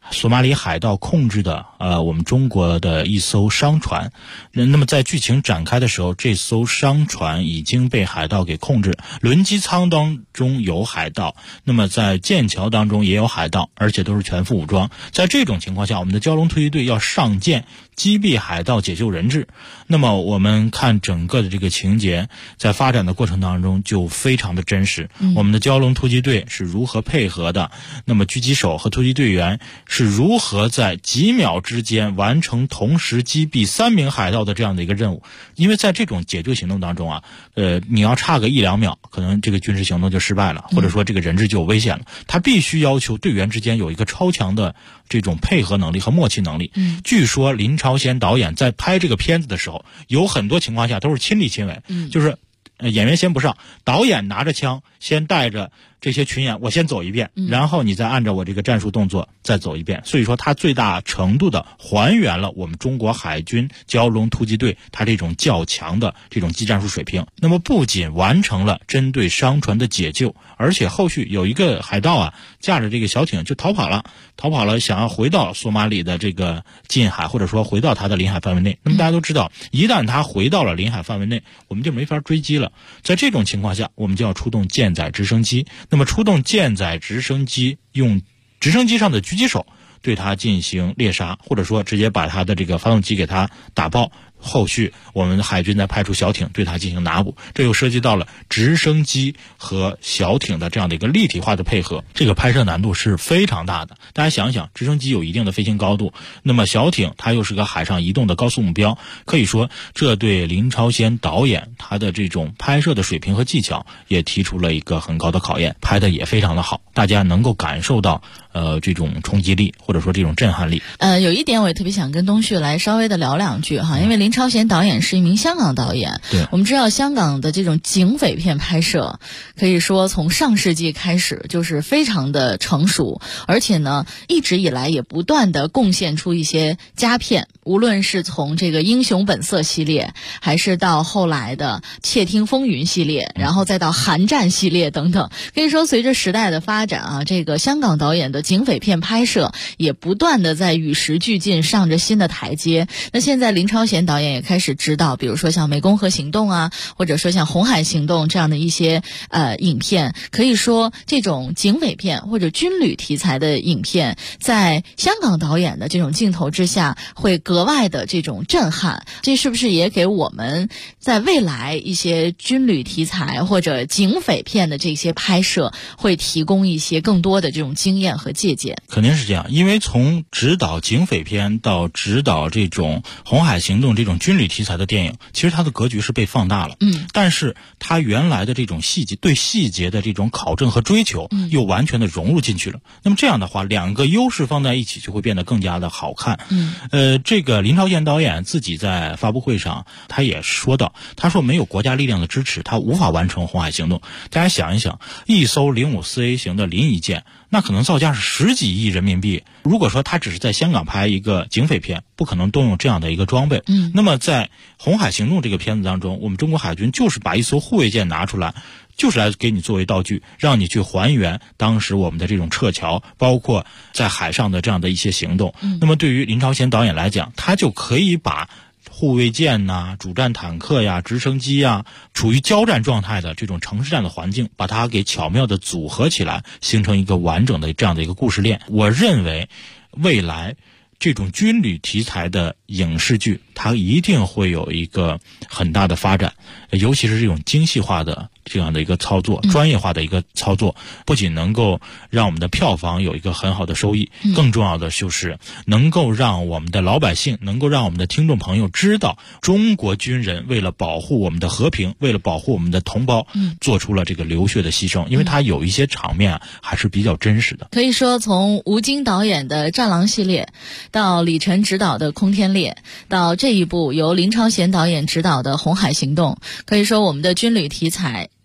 索马里海盗控制的我们中国的一艘商船。那么在剧情展开的时候，这艘商船已经被海盗给控制，轮机舱当中有海盗，那么在舰桥当中也有海盗，而且都是全副武装。在这种情况下，我们的蛟龙突击队要上舰击毙海盗，解救人质。那么我们看整个的这个情节在发展的过程当中就非常的真实。我们的蛟龙突击队是如何配合的，那么狙击手和突击队员是如何在几秒之间完成同时击毙3名海盗的这样的一个任务。因为在这种解救行动当中啊，你要差个1-2秒，可能这个军事行动就失败了，或者说这个人质就有危险了。他必须要求队员之间有一个超强的这种配合能力和默契能力。据说林超贤导演在拍这个片子的时候，有很多情况下都是亲力亲为，就是演员先不上，导演拿着枪先带着这些群演，我先走一遍，然后你再按照我这个战术动作再走一遍。所以说它最大程度的还原了我们中国海军蛟龙突击队它这种较强的这种技战术水平。那么不仅完成了针对商船的解救，而且后续有一个海盗啊驾着这个小艇就逃跑了，想要回到索马里的这个近海，或者说回到他的领海范围内。那么大家都知道，一旦他回到了领海范围内，我们就没法追击了。在这种情况下，我们就要出动舰载直升机。那么出动舰载直升机，用直升机上的狙击手对他进行猎杀，或者说直接把他的这个发动机给他打爆。后续我们海军再派出小艇对它进行拿捕，这又涉及到了直升机和小艇的这样的一个立体化的配合，这个拍摄难度是非常大的。大家想想，直升机有一定的飞行高度，那么小艇它又是个海上移动的高速目标，可以说这对林超贤导演他的这种拍摄的水平和技巧也提出了一个很高的考验，拍的也非常的好，大家能够感受到这种冲击力或者说这种震撼力。 有一点我也特别想跟东旭来稍微的聊两句哈，因为林超贤导演是一名香港导演。 对， 我们知道香港的这种警匪片拍摄可以说从上世纪开始就是非常的成熟，而且呢一直以来也不断的贡献出一些佳片，无论是从这个英雄本色系列，还是到后来的窃听风云系列，然后再到寒战系列等等。可以说随着时代的发展啊，这个香港导演的警匪片拍摄也不断的在与时俱进，上着新的台阶。那现在林超贤导演也开始指导，比如说像湄公河行动啊，或者说像红海行动这样的一些影片。可以说这种警匪片或者军旅题材的影片在香港导演的这种镜头之下会格外的这种震撼。这是不是也给我们在未来一些军旅题材或者警匪片的这些拍摄会提供一些更多的这种经验和借鉴？ 肯定是这样，因为从指导警匪片到指导这种红海行动这种军旅题材的电影，其实它的格局是被放大了。但是它原来的这种细节，对细节的这种考证和追求又完全的融入进去了。那么这样的话，两个优势放在一起就会变得更加的好看。这个林超贤导演自己在发布会上他也说到，他说没有国家力量的支持，他无法完成红海行动。大家想一想，一艘054A 型的临沂舰，那可能造价是10几亿人民币。如果说他只是在香港拍一个警匪片，不可能动用这样的一个装备。那么在红海行动这个片子当中，我们中国海军就是把一艘护卫舰拿出来，就是来给你作为道具，让你去还原当时我们的这种撤侨，包括在海上的这样的一些行动。那么对于林超贤导演来讲，他就可以把护卫舰呐、主战坦克呀、直升机呀，处于交战状态的这种城市战的环境，把它给巧妙的组合起来，形成一个完整的这样的一个故事链。我认为未来这种军旅题材的影视剧，它一定会有一个很大的发展，尤其是这种精细化的这样的一个操作，专业化的一个操作，不仅能够让我们的票房有一个很好的收益，更重要的就是能够让我们的老百姓，能够让我们的听众朋友知道，中国军人为了保护我们的和平，为了保护我们的同胞，做出了这个流血的牺牲。因为它有一些场面还是比较真实的。 可以说从吴京导演的战狼系列，到李晨执导的空天猎，到这一部由林超贤导演执导的红海行动，可以说我们的军旅题材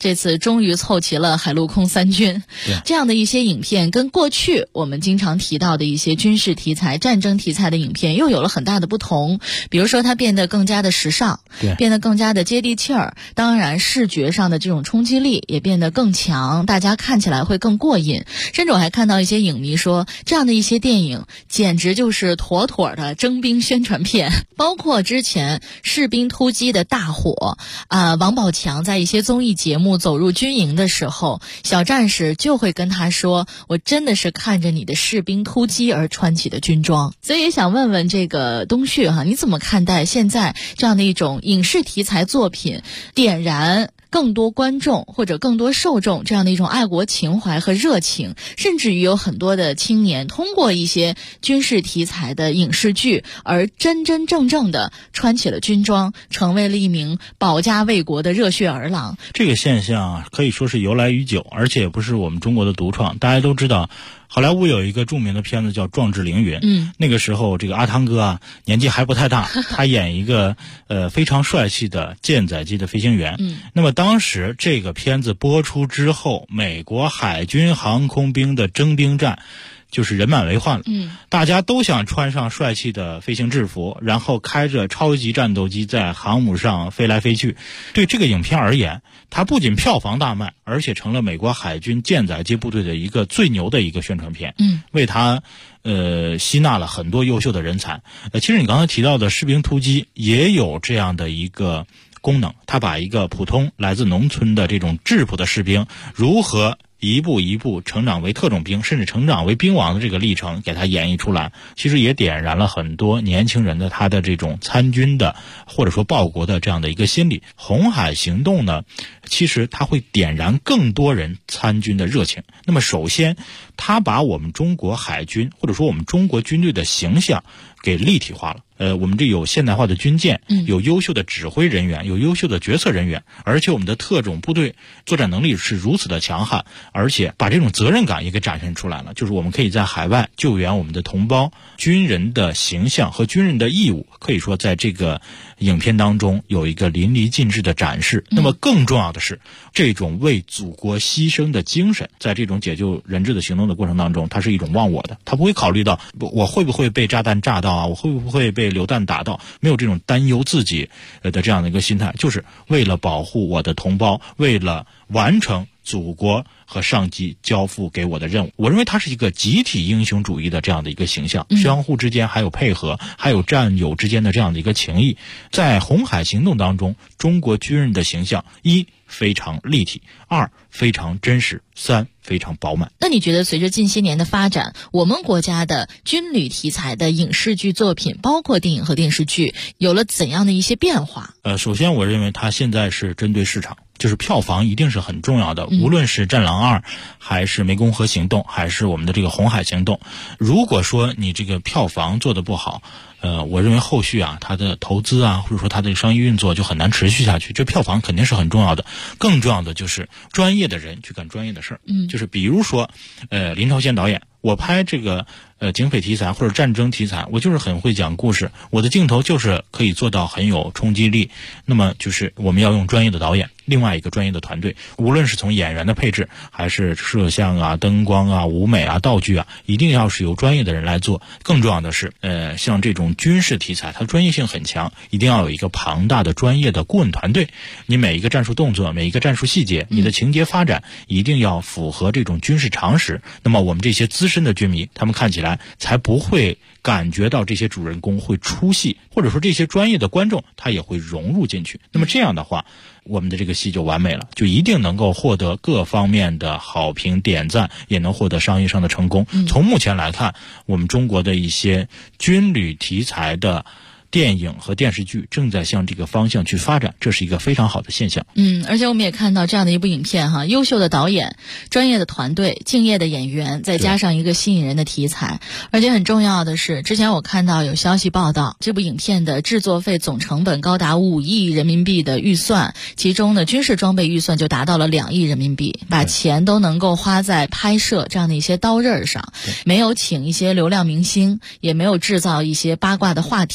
这次终于凑齐了海陆空三军。这样的一些影片跟过去我们经常提到的一些军事题材、战争题材的影片又有了很大的不同。比如说它变得更加的时尚，变得更加的接地气儿，当然视觉上的这种冲击力也变得更强，大家看起来会更过瘾。甚至我还看到一些影迷说，这样的一些电影简直就是妥妥的征兵宣传片。包括之前士兵突击的大火王宝强在一些综艺节目走入军营的时候，小战士就会跟他说，我真的是看着你的士兵突击而穿起的军装。所以也想问问这个东旭你怎么看待现在这样的一种影视题材作品点燃更多观众或者更多受众这样的一种爱国情怀和热情，甚至于有很多的青年通过一些军事题材的影视剧而真真正正的穿起了军装，成为了一名保家卫国的热血儿郎。 这个现象可以说是由来已久，而且也不是我们中国的独创。大家都知道好莱坞有一个著名的片子叫《壮志凌云》，那个时候这个阿汤哥年纪还不太大，他演一个非常帅气的舰载机的飞行员。那么当时这个片子播出之后，美国海军航空兵的征兵战就是人满为患了，大家都想穿上帅气的飞行制服，然后开着超级战斗机在航母上飞来飞去。对这个影片而言，它不仅票房大卖，而且成了美国海军舰载机部队的一个最牛的一个宣传片，为它吸纳了很多优秀的人才。其实你刚才提到的士兵突击也有这样的一个功能，它把一个普通来自农村的这种质朴的士兵如何一步一步成长为特种兵，甚至成长为兵王的这个历程给他演绎出来，其实也点燃了很多年轻人的他的这种参军的或者说报国的这样的一个心理。红海行动呢，其实它会点燃更多人参军的热情。那么首先它把我们中国海军或者说我们中国军队的形象给立体化了。我们这有现代化的军舰，有优秀的指挥人员，有优秀的决策人员，而且我们的特种部队作战能力是如此的强悍，而且把这种责任感也给展现出来了。就是我们可以在海外救援我们的同胞，军人的形象和军人的义务可以说在这个影片当中有一个淋漓尽致的展示。那么更重要的是，这种为祖国牺牲的精神，在这种解救人质的行动的过程当中，它是一种忘我的，它不会考虑到我会不会被炸弹炸到我会不会被流弹打到，没有这种担忧自己的这样的一个心态，就是为了保护我的同胞，为了完成祖国和上级交付给我的任务。我认为它是一个集体英雄主义的这样的一个形象，相互之间还有配合，还有战友之间的这样的一个情谊。在红海行动当中，中国军人的形象一非常立体，二非常真实，三非常饱满。 那你觉得随着近些年的发展，我们国家的军旅题材的影视剧作品，包括电影和电视剧，有了怎样的一些变化？ 首先我认为它现在是针对市场，就是票房一定是很重要的，无论是战狼2还是湄公河行动还是我们的这个红海行动，如果说你这个票房做得不好，我认为后续它的投资或者说它的商业运作就很难持续下去。这票房肯定是很重要的，更重要的就是专业的人去干专业的事儿。就是比如说林超贤导演，我拍这个警匪题材或者战争题材，我就是很会讲故事，我的镜头就是可以做到很有冲击力。那么就是我们要用专业的导演，另外一个专业的团队，无论是从演员的配置还是摄像灯光舞美道具一定要是由专业的人来做。更重要的是像这种军事题材，它专业性很强，一定要有一个庞大的专业的顾问团队。你每一个战术动作，每一个战术细节，你的情节发展一定要符合这种军事常识。那么我们这些资深的军迷，他们看起来才不会感觉到这些主人公会出戏，或者说这些专业的观众他也会融入进去。那么这样的话，我们的这个戏就完美了，就一定能够获得各方面的好评点赞，也能获得商业上的成功。从目前来看，我们中国的一些军旅题材的电影和电视剧正在向这个方向去发展，这是一个非常好的现象。 而且我们也看到这样的一部影片优秀的导演、专业的团队、敬业的演员，再加上一个吸引人的题材。而且很重要的是，之前我看到有消息报道，这部影片的制作费总成本高达5亿人民币的预算，其中呢军事装备预算就达到了2亿人民币，把钱都能够花在拍摄这样的一些刀刃上，没有请一些流量明星，也没有制造一些八卦的话题，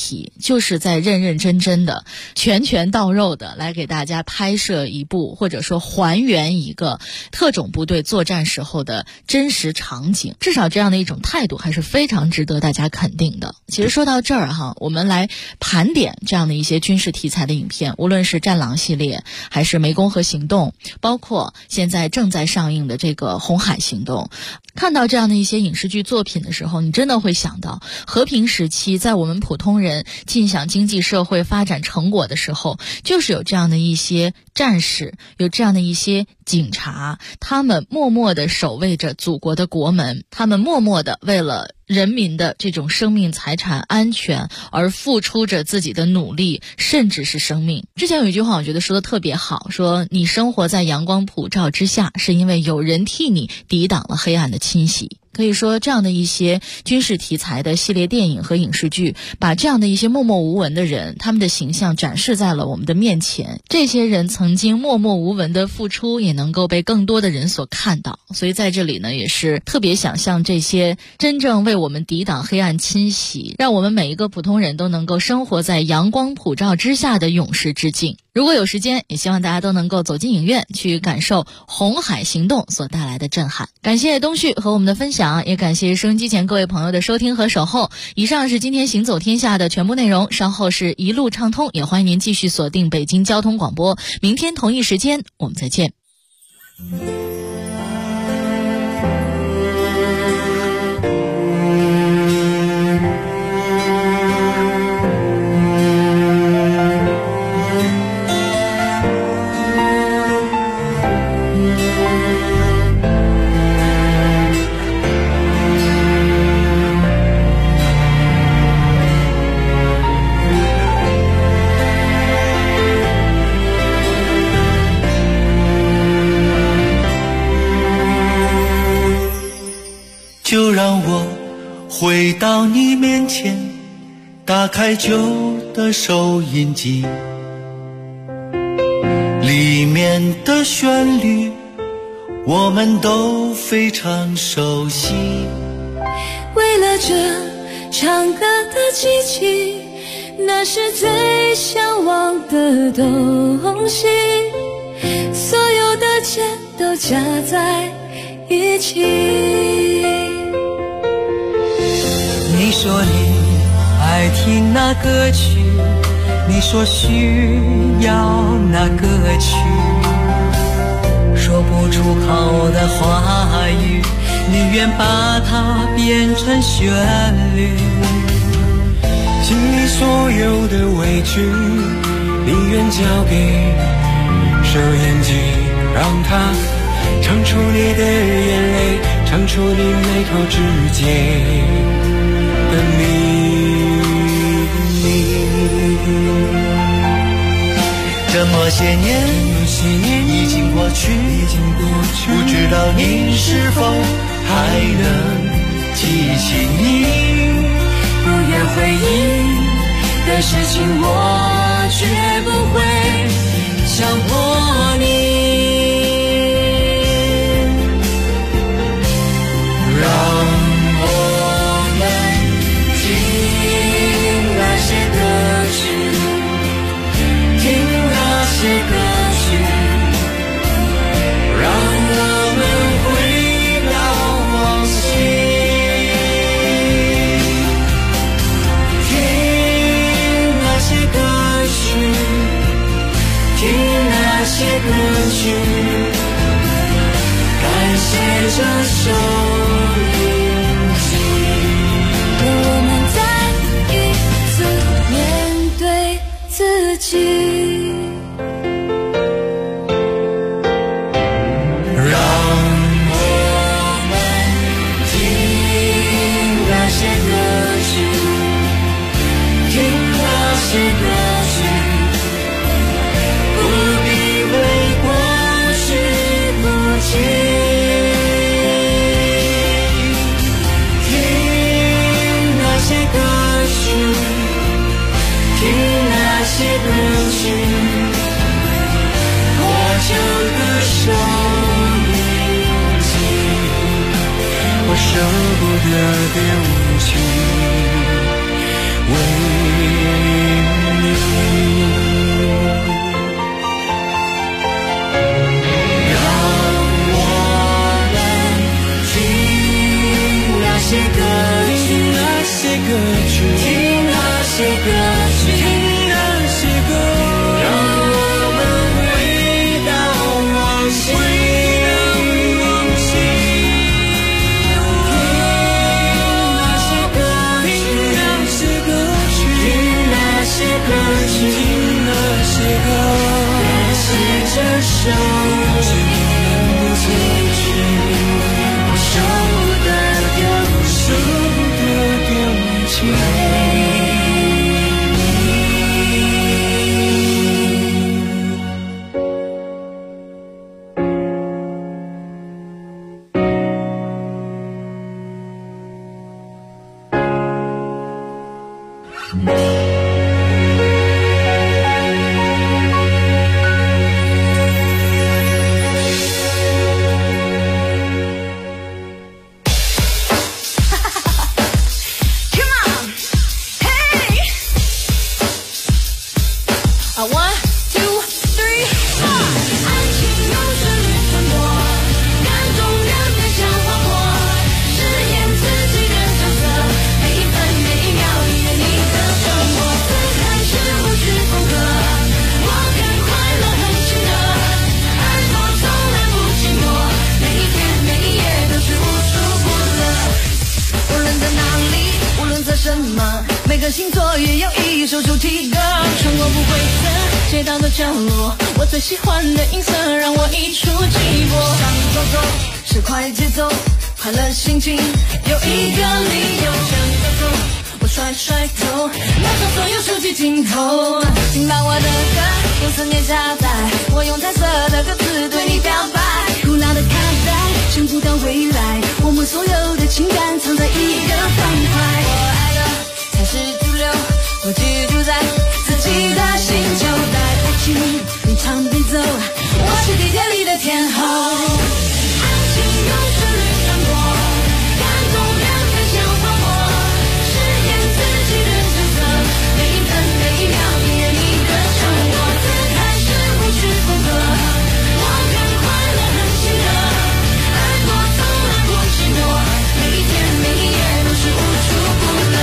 就是在认认真真的、拳拳到肉的来给大家拍摄一部，或者说还原一个特种部队作战时候的真实场景。至少这样的一种态度还是非常值得大家肯定的。其实说到这儿哈，我们来盘点这样的一些军事题材的影片，无论是战狼系列还是湄公河行动，包括现在正在上映的这个红海行动，看到这样的一些影视剧作品的时候，你真的会想到和平时期在我们普通人尽享经济社会发展成果的时候，就是有这样的一些战士，有这样的一些警察，他们默默地守卫着祖国的国门，他们默默地为了人民的这种生命财产安全而付出着自己的努力，甚至是生命。之前有一句话我觉得说的特别好，说你生活在阳光普照之下，是因为有人替你抵挡了黑暗的侵袭。可以说这样的一些军事题材的系列电影和影视剧，把这样的一些默默无闻的人，他们的形象展示在了我们的面前。这些人曾经默默无闻的付出，也能够被更多的人所看到。所以在这里呢，也是特别想向这些真正为我们抵挡黑暗侵袭，让我们每一个普通人都能够生活在阳光普照之下的勇士致敬。如果有时间，也希望大家都能够走进影院，去感受红海行动所带来的震撼。感谢东旭和我们的分享，也感谢收音机前各位朋友的收听和守候。以上是今天行走天下的全部内容，稍后是一路畅通，也欢迎您继续锁定北京交通广播。明天同一时间我们再见。 就让我回到你面前，打开旧的收音机，里面的旋律我们都非常熟悉。 为了这唱歌的机器，那是最向往的东西，所有的键都加在一起。 你说你爱听那歌曲，你说需要那歌曲，说不出口的话语，你愿把它变成旋律。心里所有的委屈，你愿交给收音机，让它唱出你的眼泪，唱出你眉头之间的秘密。这么些年已经过去，不知道你是否还能记起你不愿回忆的事情，我绝不会强迫你。感谢这收音机， 让我们再一次面对自己， 让我们听那些歌曲，听那些歌曲，不必为过去哭泣。这歌曲，我就个收音机，我舍不得丢弃，为手，能不退去，我舍不得丢弃。 每个星座也有一首主题歌，穿过不规则街道的角落，我最喜欢的音色让我一触即发。想走走是快节奏，快乐心情有一个理由。想走走我甩甩头，拿走所有手机镜头，请把我的歌用思念加载，我用彩色的歌词对你表白。古老的卡带寻不到未来，我们所有的情感藏在一个方块。我爱的才是主流，我居住在自己的星球，带不起你唱别奏，我是地铁里的天后。爱情用旋律传播，感动人分享花火，饰演自己的角色，每一分每一秒体验你的生活，自开始不去风格，我更快乐很喜乐，爱过从来不寂寞，每一天每一夜都是无处不乐。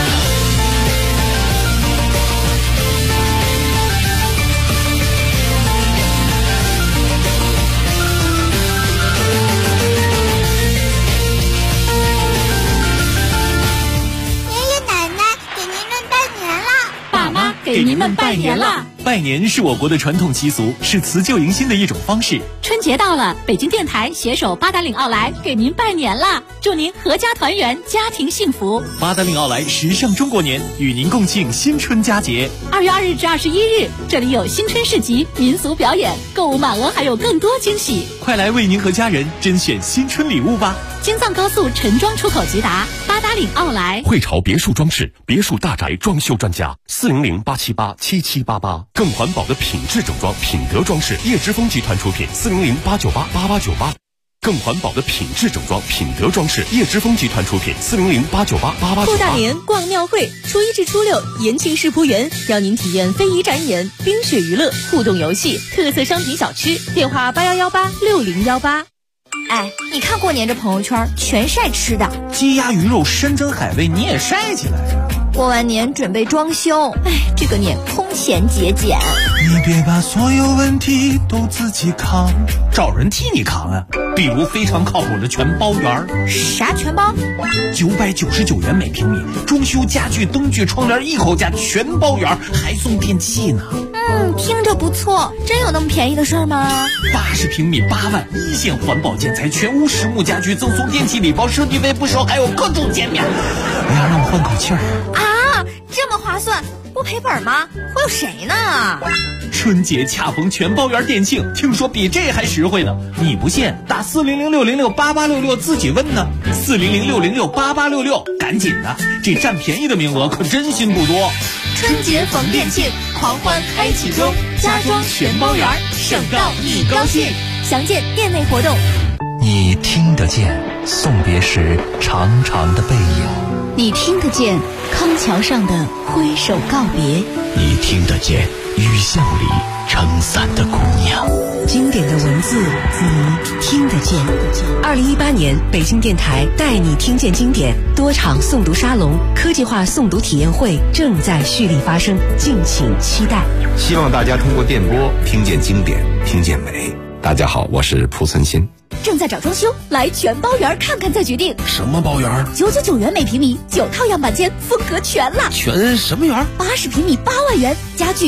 给您们拜年啦！ 拜年是我国的传统习俗，是辞旧迎新的一种方式。 春节到了，北京电台携手八达岭奥莱给您拜年啦！祝您阖家团圆，家庭幸福。 八达岭奥莱时尚中国年，与您共庆新春佳节。 2月2日至21日，这里有新春市集、民俗表演，购物满额还有更多惊喜。 快来为您和家人甄选新春礼物吧！ 京藏高速陈庄出口直达，八达岭奥莱。 汇潮别墅装饰，别墅大宅装修专家，400-878-7788。更环保的品质整装，品德装饰，叶之峰集团出品，400-898-8898。更环保的品质整装，品德装饰，叶之峰集团出品，400-898-8898。 过大年逛庙会，初1至初6，延庆世仆园邀您体验非遗展演、冰雪娱乐、互动游戏、特色商品小吃，电话8118-6018。 哎，你看过年这朋友圈全晒吃的， 鸡鸭鱼肉山珍海味你也晒起来呀。 过完年准备装修，哎，这个年空闲节俭。 你别把所有问题都自己扛，找人替你扛啊。比如非常靠谱的全包园。 啥全包 ？999元每平米，装修家具、灯具、窗帘一口价，全包圆，还送电器呢。 听着不错，真有那么便宜的事儿吗 ？80平米8万，一线环保建材，全屋实木家居，赠送电器礼包，设计费不收，还有各种减免。哎呀，让我换口气儿啊！这么划算，不赔本吗？忽悠谁呢？ 春节恰逢全包圆店庆，听说比这还实惠呢。你不信，打400-606-8866自己问呢。400-606-8866，赶紧的，这占便宜的名额可真心不多。 春节逢店庆，狂欢开启中，家装全包圆，省到你高兴。详见店内活动。 你听得见送别时长长的背影， 你听得见康桥上的挥手告别， 你听得见雨巷里撑伞的姑娘。 经典的文字你听得见。2018年北京电台带你听见经典多场诵读沙龙、科技化诵读体验会正在蓄力发生，敬请期待。 希望大家通过电波听见经典，听见美。大家好，我是蒲存昕。 正在找装修，来全包圆看看再决定。 什么包圆 ？999元每平米，9套样板间，风格全了。 全什么圆？ 80平米8万元，家具